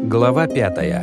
Глава 5.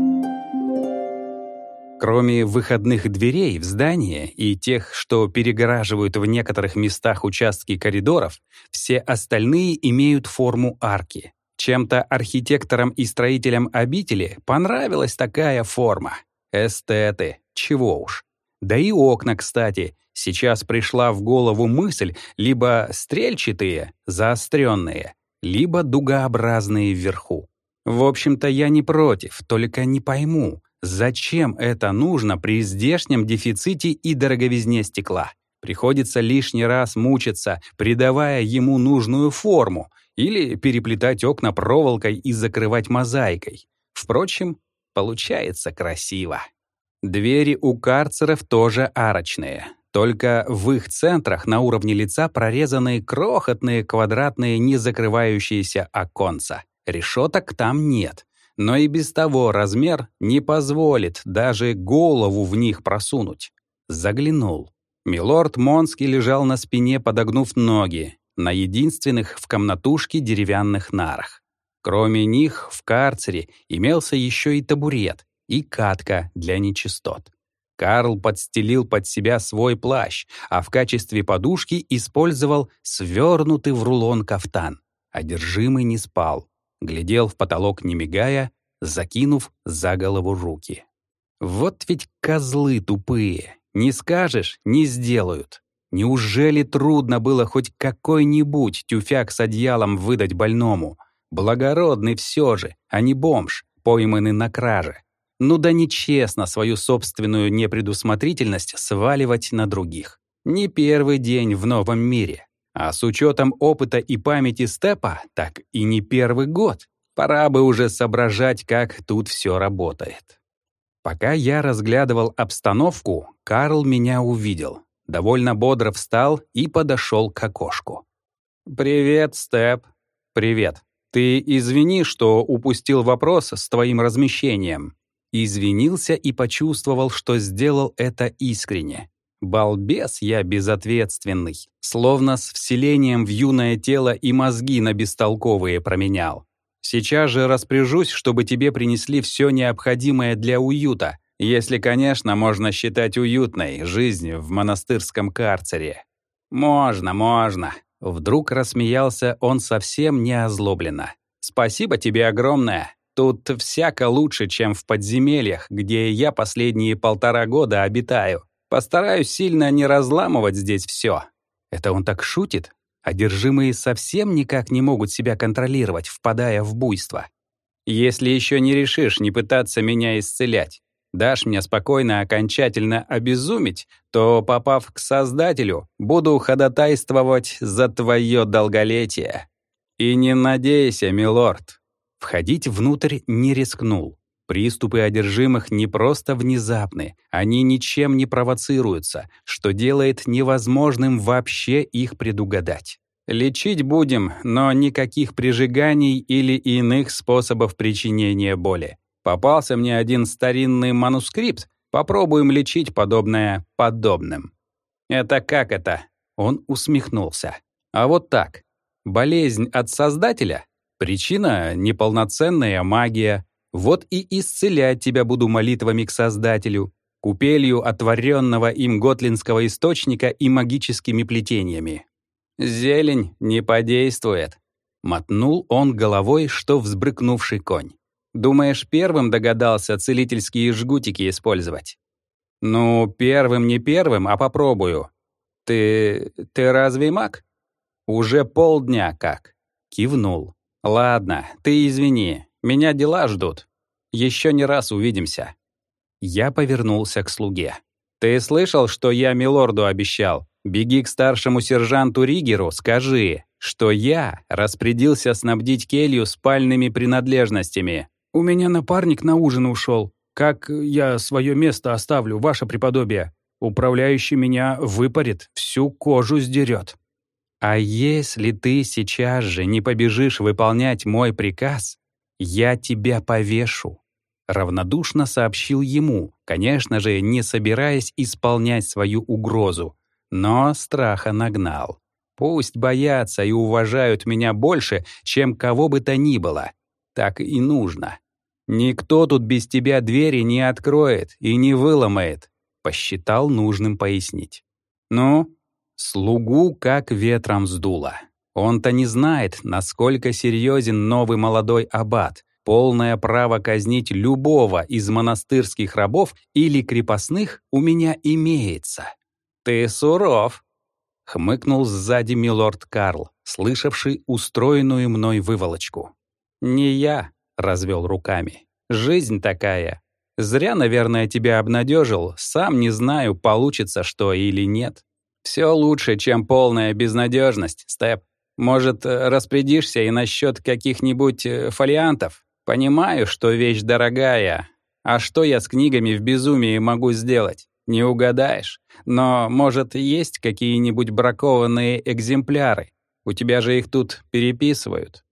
Кроме выходных дверей в здание и тех, что перегораживают в некоторых местах участки коридоров, все остальные имеют форму арки. Чем-то архитекторам и строителям обители понравилась такая форма. Эстеты, чего уж. Да и окна, кстати, сейчас пришла в голову мысль либо стрельчатые, заостренные, либо дугообразные вверху. В общем-то, я не против, только не пойму, зачем это нужно при здешнем дефиците и дороговизне стекла. Приходится лишний раз мучиться, придавая ему нужную форму, или переплетать окна проволокой и закрывать мозаикой. Впрочем, получается красиво. Двери у карцеров тоже арочные, только в их центрах на уровне лица прорезаны крохотные квадратные незакрывающиеся оконца. Решеток там нет, но и без того размер не позволит даже голову в них просунуть. Заглянул. Милорд Монский лежал на спине, подогнув ноги, на единственных в комнатушке деревянных нарах. Кроме них в карцере имелся еще и табурет и катка для нечистот. Карл подстелил под себя свой плащ, а в качестве подушки использовал свернутый в рулон кафтан. Одержимый не спал. Глядел в потолок, не мигая, закинув за голову руки. Вот ведь козлы тупые. Не скажешь — не сделают. Неужели трудно было хоть какой-нибудь тюфяк с одеялом выдать больному? Благородный все же, а не бомж, пойманный на краже. Ну да нечестно свою собственную непредусмотрительность сваливать на других. Не первый день в новом мире. А с учетом опыта и памяти Степа, так и не первый год. Пора бы уже соображать, как тут все работает. Пока я разглядывал обстановку, Карл меня увидел. Довольно бодро встал и подошел к окошку. «Привет, Степ». «Привет. Ты извини, что упустил вопрос с твоим размещением». Извинился и почувствовал, что сделал это искренне. Балбес я безответственный, словно с вселением в юное тело и мозги на бестолковые променял. Сейчас же распоряжусь, чтобы тебе принесли все необходимое для уюта, если, конечно, можно считать уютной жизнь в монастырском карцере. Можно. Вдруг рассмеялся он совсем не озлобленно. Спасибо тебе огромное. Тут всяко лучше, чем в подземельях, где я последние 1,5 года обитаю. Постараюсь сильно не разламывать здесь все. Это он так шутит? Одержимые совсем никак не могут себя контролировать, впадая в буйство. Если еще не решишь не пытаться меня исцелять, дашь мне спокойно окончательно обезумить, то, попав к Создателю, буду ходатайствовать за твое долголетие. И не надейся, милорд. Входить внутрь не рискнул. Приступы одержимых не просто внезапны, они ничем не провоцируются, что делает невозможным вообще их предугадать. Лечить будем, но никаких прижиганий или иных способов причинения боли. Попался мне один старинный манускрипт, попробуем лечить подобное подобным. Это как это? Он усмехнулся. А вот так. Болезнь от Создателя? Причина — неполноценная магия. Вот и исцелять тебя буду молитвами к Создателю, купелью отворенного им готлинского источника и магическими плетениями. Зелень не подействует. Мотнул он головой, что взбрыкнувший конь. Думаешь, первым догадался целительские жгутики использовать? Ну, первым не первым, а попробую. Ты разве маг? Уже полдня как. Кивнул. Ладно, ты извини. Меня дела ждут. Еще не раз увидимся. Я повернулся к слуге. Ты слышал, что я милорду обещал? Беги к старшему сержанту Ригеру, скажи, что я распорядился снабдить келью спальными принадлежностями. У меня напарник на ужин ушел. Как я свое место оставлю, ваше преподобие? Управляющий меня выпарит, всю кожу сдерет. А если ты сейчас же не побежишь выполнять мой приказ, я тебя повешу. Равнодушно сообщил ему, конечно же, не собираясь исполнять свою угрозу, но страха нагнал. Пусть боятся и уважают меня больше, чем кого бы то ни было. Так и нужно. Никто тут без тебя двери не откроет и не выломает, посчитал нужным пояснить. Ну, слугу как ветром сдуло. Он-то не знает, насколько серьезен новый молодой аббат. Полное право казнить любого из монастырских рабов или крепостных у меня имеется. Ты суров, хмыкнул сзади милорд Карл, слышавший устроенную мной выволочку. Не я, развел руками. Жизнь такая. Зря, наверное, тебя обнадежил, сам не знаю, получится что или нет. Все лучше, чем полная безнадежность, Степ. Может, распорядишься и насчет каких-нибудь фолиантов? Понимаю, что вещь дорогая. А что я с книгами в безумии могу сделать? Не угадаешь. Но, может, есть какие-нибудь бракованные экземпляры? У тебя же их тут переписывают.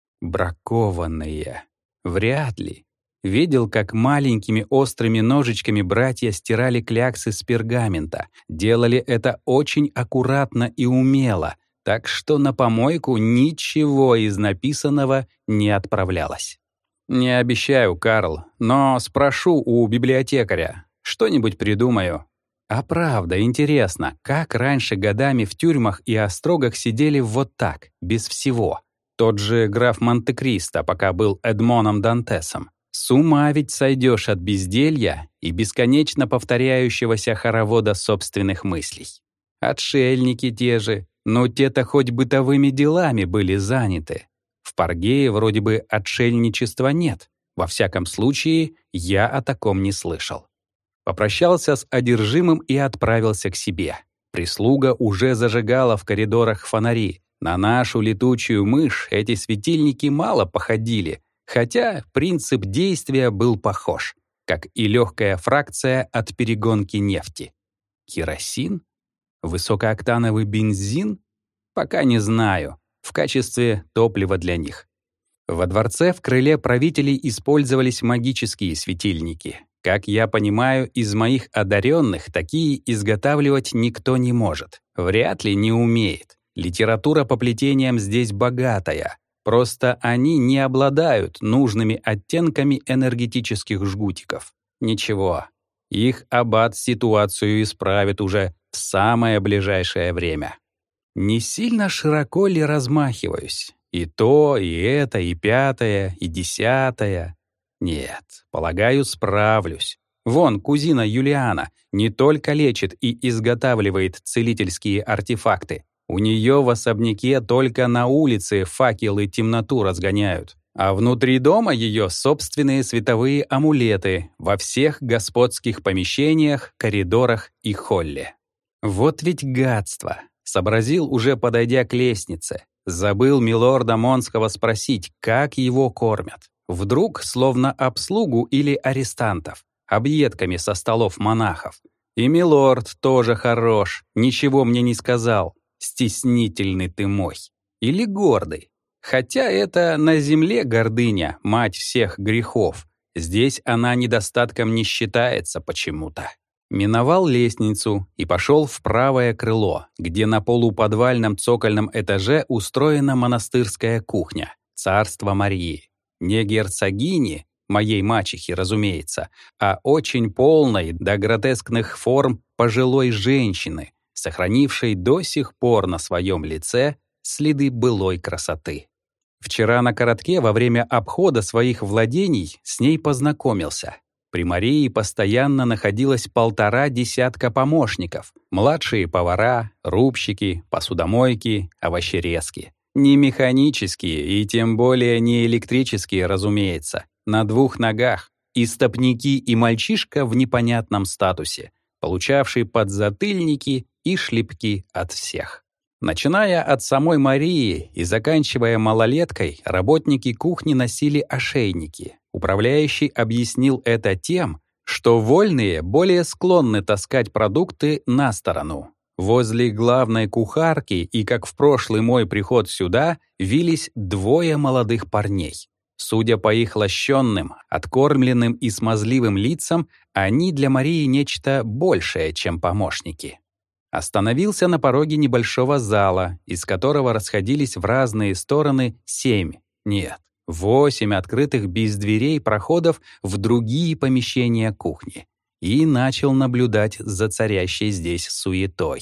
Бракованные. Вряд ли. Видел, как маленькими острыми ножичками братья стирали кляксы с пергамента. Делали это очень аккуратно и умело, так что на помойку ничего из написанного не отправлялось. Не обещаю, Карл, но спрошу у библиотекаря. Что-нибудь придумаю. А правда, интересно, как раньше годами в тюрьмах и острогах сидели вот так, без всего. Тот же граф Монте-Кристо, пока был Эдмоном Дантесом. С ума ведь сойдешь от безделья и бесконечно повторяющегося хоровода собственных мыслей. Отшельники те же, но те-то хоть бытовыми делами были заняты. В Паргее вроде бы отшельничества нет. Во всяком случае, я о таком не слышал. Попрощался с одержимым и отправился к себе. Прислуга уже зажигала в коридорах фонари. На нашу летучую мышь эти светильники мало походили, хотя принцип действия был похож, как и легкая фракция от перегонки нефти. Керосин? Высокооктановый бензин? Пока не знаю. В качестве топлива для них. Во дворце в крыле правителей использовались магические светильники. Как я понимаю, из моих одаренных такие изготавливать никто не может. Вряд ли не умеет. Литература по плетениям здесь богатая. Просто они не обладают нужными оттенками энергетических жгутиков. Ничего. Их аббат ситуацию исправит уже в самое ближайшее время. Не сильно широко ли размахиваюсь? И то, и это, и пятое, и десятое. Нет, полагаю, справлюсь. Вон, кузина Юлиана не только лечит и изготавливает целительские артефакты. У нее в особняке только на улице факелы темноту разгоняют. А внутри дома ее собственные световые амулеты во всех господских помещениях, коридорах и холле. Вот ведь гадство. Сообразил, уже подойдя к лестнице. Забыл милорда Монского спросить, как его кормят. Вдруг, словно обслугу или арестантов, объедками со столов монахов. И милорд тоже хорош, ничего мне не сказал. Стеснительный ты мой. Или гордый. Хотя это на земле гордыня, мать всех грехов. Здесь она недостатком не считается почему-то. Миновал лестницу и пошел в правое крыло, где на полуподвальном цокольном этаже устроена монастырская кухня, царство Марии. Не герцогини, моей мачехи, разумеется, а очень полной до гротескных форм пожилой женщины, сохранившей до сих пор на своем лице следы былой красоты. Вчера на коротке во время обхода своих владений с ней познакомился. При Марии постоянно находилось 1,5 десятка помощников, младшие повара, рубщики, посудомойки, овощерезки. Не механические и тем более не электрические, разумеется, на 2 ногах, и стопники, и мальчишка в непонятном статусе, получавший подзатыльники и шлепки от всех. Начиная от самой Марии и заканчивая малолеткой, работники кухни носили ошейники. Управляющий объяснил это тем, что вольные более склонны таскать продукты на сторону. Возле главной кухарки и, как в прошлый мой приход сюда, вились 2 молодых парней. Судя по их лощенным, откормленным и смазливым лицам, они для Марии нечто большее, чем помощники. Остановился на пороге небольшого зала, из которого расходились в разные стороны 7, нет, 8 открытых без дверей проходов в другие помещения кухни и начал наблюдать за царящей здесь суетой.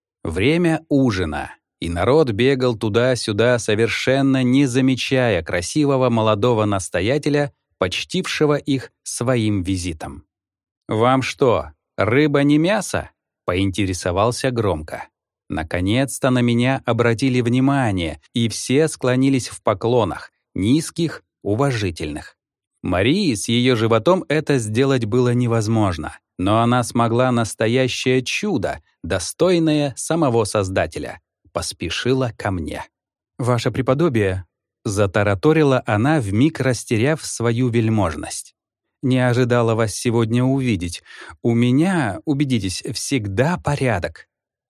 Время ужина, и народ бегал туда-сюда, совершенно не замечая красивого молодого настоятеля, почтившего их своим визитом. «Вам что, рыба не мясо?» — поинтересовался громко. Наконец-то на меня обратили внимание, и все склонились в поклонах, низких, уважительных. Марии с ее животом это сделать было невозможно, но она смогла настоящее чудо, достойное самого Создателя. Поспешила ко мне. «Ваше преподобие», — затараторила она, вмиг растеряв свою вельможность. «Не ожидала вас сегодня увидеть. У меня, убедитесь, всегда порядок».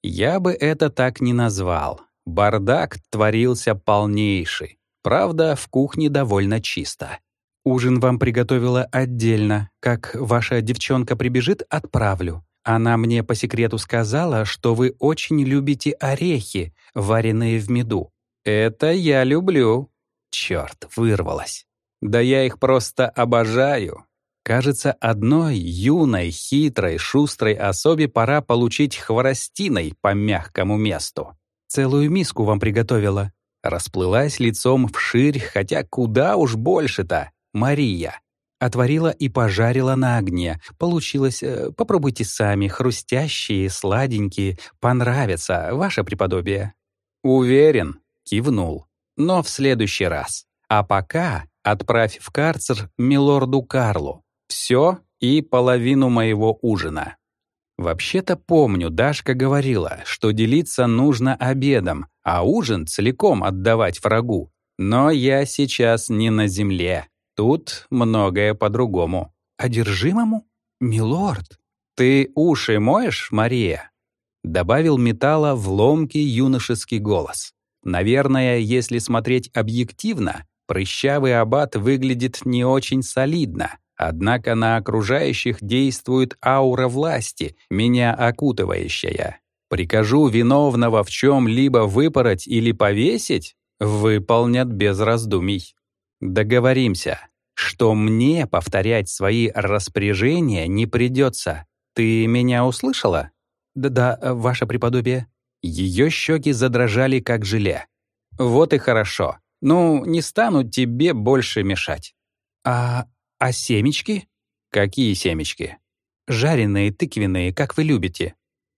Я бы это так не назвал. Бардак творился полнейший. Правда, в кухне довольно чисто. «Ужин вам приготовила отдельно. Как ваша девчонка прибежит, отправлю. Она мне по секрету сказала, что вы очень любите орехи, вареные в меду». «Это я люблю». Чёрт, вырвалось. Да я их просто обожаю. Кажется, одной юной, хитрой, шустрой особе пора получить хворостиной по мягкому месту. «Целую миску вам приготовила». Расплылась лицом вширь, хотя куда уж больше-то, Мария. Отварила и пожарила на огне. Получилось, попробуйте сами, хрустящие, сладенькие, понравятся, ваше преподобие. «Уверен», — кивнул, — «но в следующий раз. А пока отправь в карцер милорду Карлу. Все и половину моего ужина». Вообще-то помню, Дашка говорила, что делиться нужно обедом, а ужин целиком отдавать врагу. Но я сейчас не на земле. Тут многое по-другому. «Одержимому? Милорд?» «Ты уши моешь, Мария?» Добавил металла в ломкий юношеский голос. Наверное, если смотреть объективно, прыщавый аббат выглядит не очень солидно. Однако на окружающих действует аура власти, меня окутывающая. Прикажу виновного в чем-либо выпороть или повесить, выполнят без раздумий. Договоримся, что мне повторять свои распоряжения не придется. Ты меня услышала? Да, ваше преподобие. Ее щеки задрожали, как желе. Вот и хорошо. Ну, не стану тебе больше мешать. А семечки? Какие семечки? Жареные, тыквенные, как вы любите.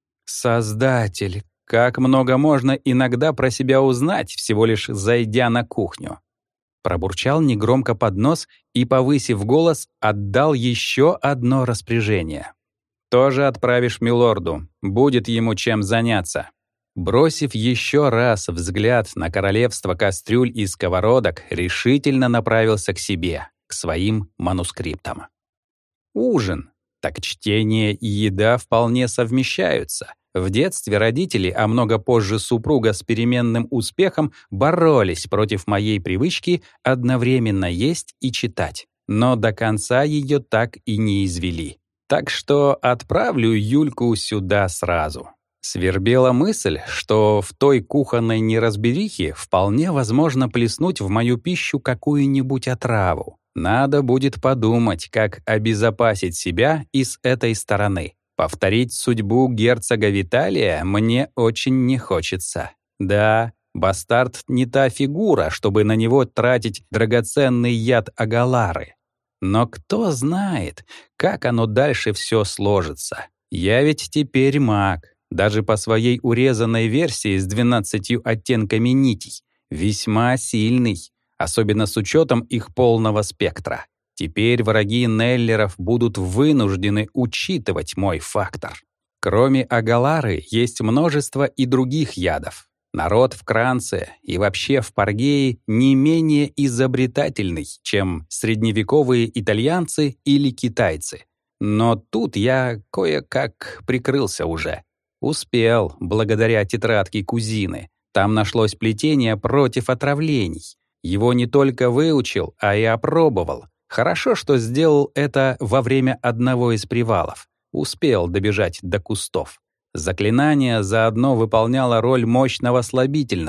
Создатель, как много можно иногда про себя узнать, всего лишь зайдя на кухню. Пробурчал негромко под нос и, повысив голос, отдал еще одно распоряжение. Тоже отправишь милорду, будет ему чем заняться. Бросив еще раз взгляд на королевство кастрюль и сковородок, решительно направился к себе, к своим манускриптам. Ужин. Так чтение и еда вполне совмещаются. В детстве родители, а много позже супруга с переменным успехом боролись против моей привычки одновременно есть и читать. Но до конца ее так и не извели. Так что отправлю Юльку сюда сразу. Свербела мысль, что в той кухонной неразберихе вполне возможно плеснуть в мою пищу какую-нибудь отраву. Надо будет подумать, как обезопасить себя и с этой стороны. Повторить судьбу герцога Виталия мне очень не хочется. Да, бастард не та фигура, чтобы на него тратить драгоценный яд Агалары. Но кто знает, как оно дальше все сложится. Я ведь теперь маг. Даже по своей урезанной версии с 12 оттенками нитей, весьма сильный, особенно с учетом их полного спектра. Теперь враги Неллеров будут вынуждены учитывать мой фактор. Кроме Агалары есть множество и других ядов. Народ в Кранце и вообще в Паргее не менее изобретательный, чем средневековые итальянцы или китайцы. Но тут я кое-как прикрылся уже. Успел, благодаря тетрадке кузины. Там нашлось плетение против отравлений. Его не только выучил, а и опробовал. Хорошо, что сделал это во время одного из привалов. Успел добежать до кустов. Заклинание заодно выполняло роль мощного слабительного,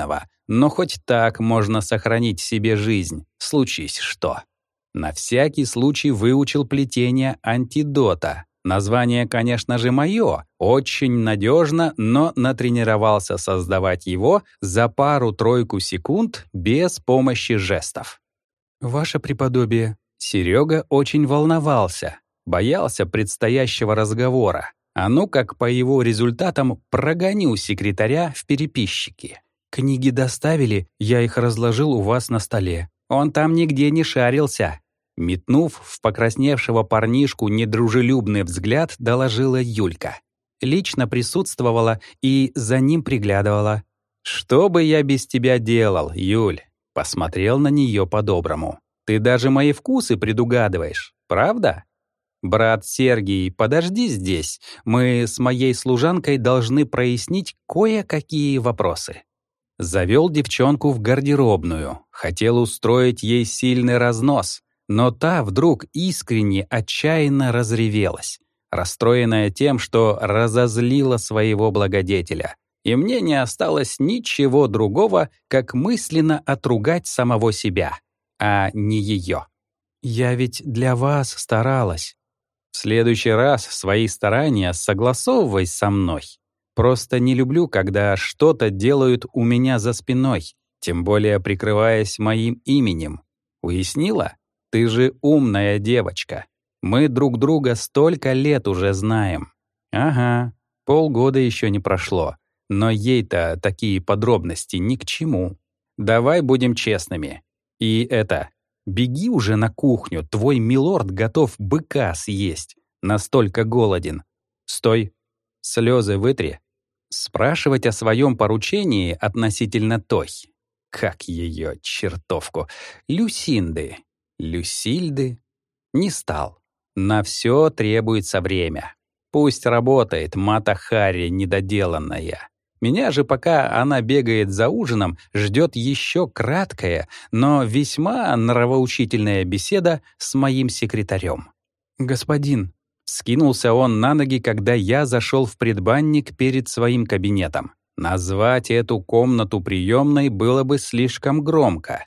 Но хоть так можно сохранить себе жизнь, случись что. На всякий случай выучил плетение антидота. Название, конечно же, мое, очень надежно, но натренировался создавать его за пару-тройку секунд без помощи жестов. «Ваше преподобие». Серега очень волновался, боялся предстоящего разговора. А ну как по его результатам прогоню секретаря в переписчики. «Книги доставили, я их разложил у вас на столе. Он там нигде не шарился». Метнув в покрасневшего парнишку недружелюбный взгляд, доложила Юлька. Лично присутствовала и за ним приглядывала. «Что бы я без тебя делал, Юль?» Посмотрел на нее по-доброму. «Ты даже мои вкусы предугадываешь, правда?» «Брат Сергий, подожди здесь. Мы с моей служанкой должны прояснить кое-какие вопросы». Завел девчонку в гардеробную, хотел устроить ей сильный разнос, но та вдруг искренне, отчаянно разревелась, расстроенная тем, что разозлила своего благодетеля. И мне не осталось ничего другого, как мысленно отругать самого себя, а не ее. «Я ведь для вас старалась». «В следующий раз свои старания согласовывай со мной. Просто не люблю, когда что-то делают у меня за спиной, тем более прикрываясь моим именем. Уяснила? Ты же умная девочка. Мы друг друга столько лет уже знаем». «Ага, полгода еще не прошло. Но ей-то такие подробности ни к чему. Давай будем честными. И это, беги уже на кухню, твой милорд готов быка съесть. Настолько голоден. Стой, слезы вытри». Спрашивать о своем поручении относительно той, как ее чертовку, Люсинды, Люсильды, не стал. На все требуется время. Пусть работает Мата Хари недоделанная. Меня же, пока она бегает за ужином, ждет еще краткая, но весьма нравоучительная беседа с моим секретарем. «Господин», — вскинулся он на ноги, когда я зашел в предбанник перед своим кабинетом. Назвать эту комнату приемной было бы слишком громко.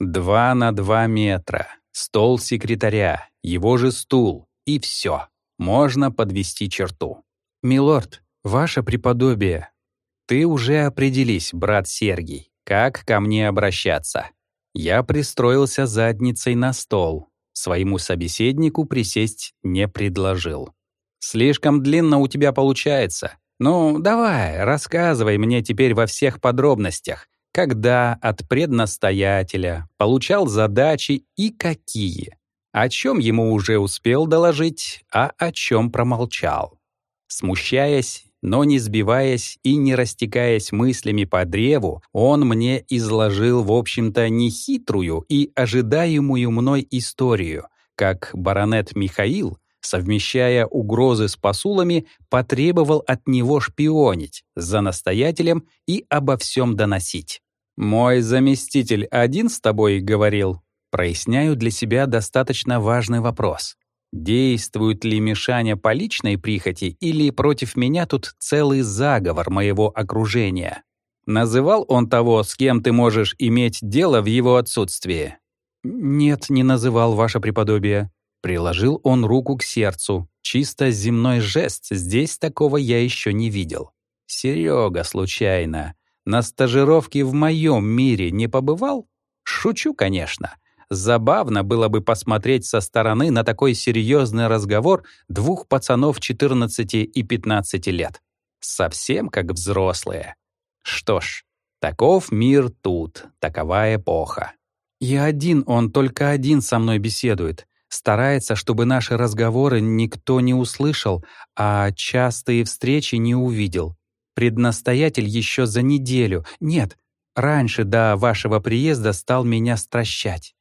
2 на 2 метра, стол секретаря, его же стул, и все. Можно подвести черту. «Милорд, ваше преподобие». «Ты уже определись, брат Сергий, как ко мне обращаться». Я пристроился задницей на стол. Своему собеседнику присесть не предложил. «Слишком длинно у тебя получается. Ну, давай, рассказывай мне теперь во всех подробностях, когда от преднастоятеля получал задачи и какие, о чем ему уже успел доложить, а о чем промолчал». Смущаясь, но не сбиваясь и не растекаясь мыслями по древу, он мне изложил, в общем-то, нехитрую и ожидаемую мной историю, как баронет Михаил, совмещая угрозы с посулами, потребовал от него шпионить за настоятелем и обо всем доносить. «Мой заместитель один с тобой говорил?» Проясняю для себя достаточно важный вопрос. Действует ли Мишаня по личной прихоти или против меня тут целый заговор моего окружения? Называл он того, с кем ты можешь иметь дело в его отсутствии? «Нет, не называл, ваше преподобие». Приложил он руку к сердцу. Чисто земной жест, здесь такого я еще не видел. «Серега, случайно, на стажировке в моем мире не побывал?» Шучу, конечно. Забавно было бы посмотреть со стороны на такой серьезный разговор 2 пацанов 14 и 15 лет. Совсем как взрослые. Что ж, таков мир тут, такова эпоха. «Я один, он только один со мной беседует. Старается, чтобы наши разговоры никто не услышал, а частые встречи не увидел. Преднастоятель еще за неделю, нет, раньше до вашего приезда стал меня стращать».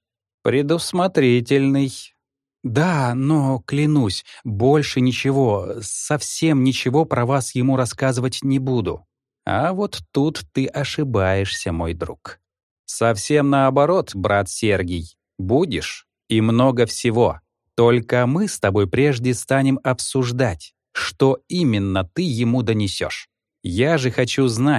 «Предусмотрительный». «Да, но, клянусь, больше ничего, совсем ничего про вас ему рассказывать не буду». «А вот тут ты ошибаешься, мой друг. Совсем наоборот, брат Сергий. Будешь, и много всего. Только мы с тобой прежде станем обсуждать, что именно ты ему донесешь. Я же хочу знать,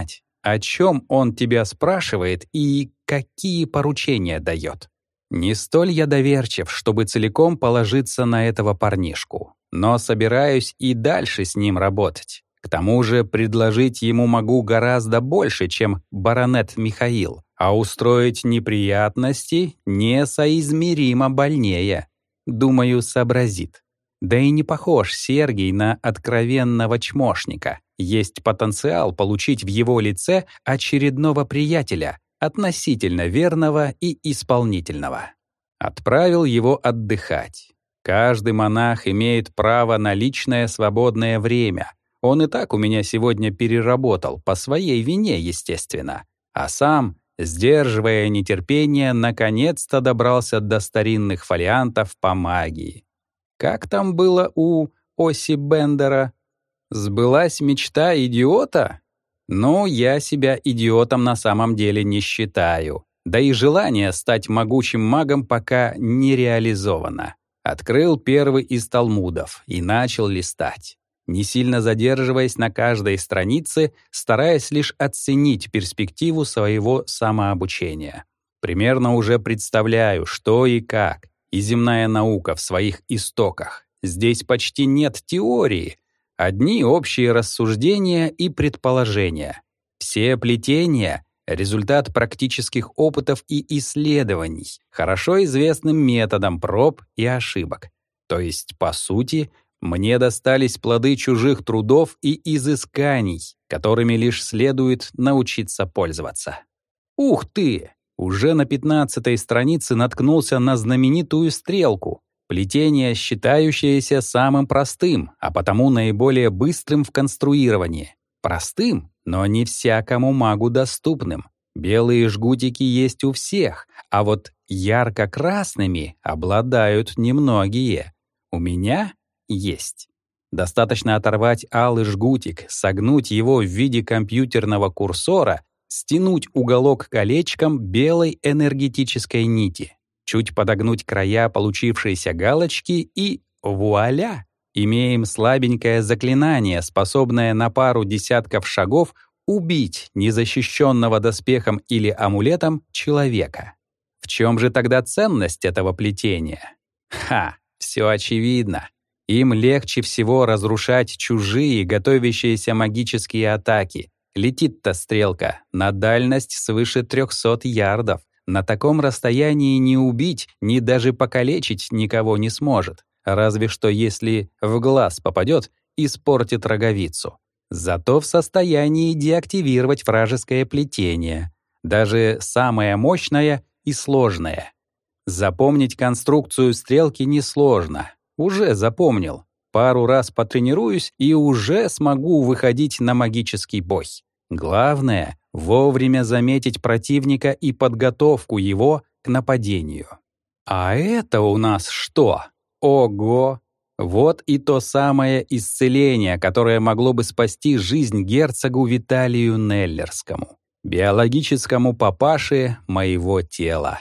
о чем он тебя спрашивает и какие поручения дает. Не столь я доверчив, чтобы целиком положиться на этого парнишку, но собираюсь и дальше с ним работать. К тому же предложить ему могу гораздо больше, чем баронет Михаил, а устроить неприятности несоизмеримо больнее. Думаю, сообразит. Да и не похож Сергей на откровенного чмошника. Есть потенциал получить в его лице очередного приятеля, относительно верного и исполнительного. Отправил его отдыхать. Каждый монах имеет право на личное свободное время. Он и так у меня сегодня переработал, по своей вине, естественно. А сам, сдерживая нетерпение, наконец-то добрался до старинных фолиантов по магии. Как там было у Оси Бендера? Сбылась мечта идиота? Ну, я себя идиотом на самом деле не считаю. Да и желание стать могучим магом пока не реализовано. Открыл первый из талмудов и начал листать, не сильно задерживаясь на каждой странице, стараясь лишь оценить перспективу своего самообучения. Примерно уже представляю, что и как, и земная наука в своих истоках. Здесь почти нет теории, одни общие рассуждения и предположения. Все плетения — результат практических опытов и исследований, хорошо известным методом проб и ошибок. То есть, по сути, мне достались плоды чужих трудов и изысканий, которыми лишь следует научиться пользоваться. Ух ты! Уже на 15-й странице наткнулся на знаменитую стрелку. Плетение, считающееся самым простым, а потому наиболее быстрым в конструировании. Простым, но не всякому магу доступным. Белые жгутики есть у всех, а вот ярко-красными обладают немногие. У меня есть. Достаточно оторвать алый жгутик, согнуть его в виде компьютерного курсора, стянуть уголок колечком белой энергетической нити, чуть подогнуть края получившейся галочки и вуаля! Имеем слабенькое заклинание, способное на пару десятков шагов убить незащищенного доспехом или амулетом человека. В чем же тогда ценность этого плетения? Все очевидно. Им легче всего разрушать чужие, готовящиеся магические атаки. Летит-то стрелка на дальность свыше 300 ярдов. На таком расстоянии ни убить, ни даже покалечить никого не сможет. Разве что если в глаз попадет, испортит роговицу. Зато в состоянии деактивировать вражеское плетение, даже самое мощное и сложное. Запомнить конструкцию стрелки несложно. Уже запомнил. Пару раз потренируюсь и уже смогу выходить на магический бой. Главное — вовремя заметить противника и подготовку его к нападению. А это у нас что? Ого! Вот и то самое исцеление, которое могло бы спасти жизнь герцогу Виталию Неллерскому, биологическому папаше моего тела.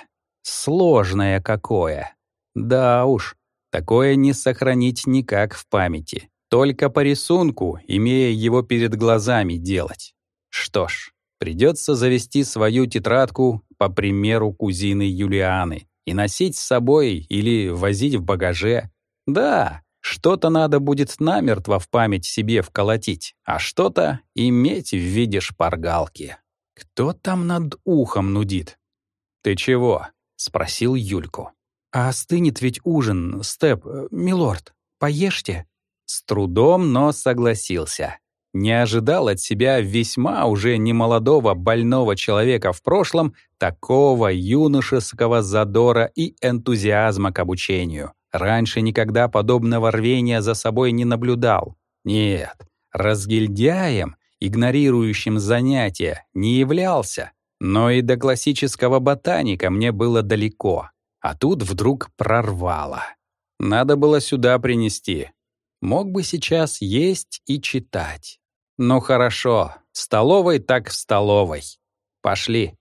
Сложное какое. Да уж, такое не сохранить никак в памяти. Только по рисунку, имея его перед глазами, делать. Что ж, придется завести свою тетрадку по примеру кузины Юлианы и носить с собой или возить в багаже. Да, что-то надо будет намертво в память себе вколотить, а что-то иметь в виде шпаргалки. Кто там над ухом нудит? «Ты чего?» — спросил Юльку. «А остынет ведь ужин, Степ, милорд. Поешьте». С трудом, но согласился. Не ожидал от себя весьма уже немолодого больного человека в прошлом такого юношеского задора и энтузиазма к обучению. Раньше никогда подобного рвения за собой не наблюдал. Нет, разгильдяем, игнорирующим занятия, не являлся. Но и до классического ботаника мне было далеко. А тут вдруг прорвало. Надо было сюда принести. Мог бы сейчас есть и читать. Ну хорошо, в столовой так в столовой. Пошли.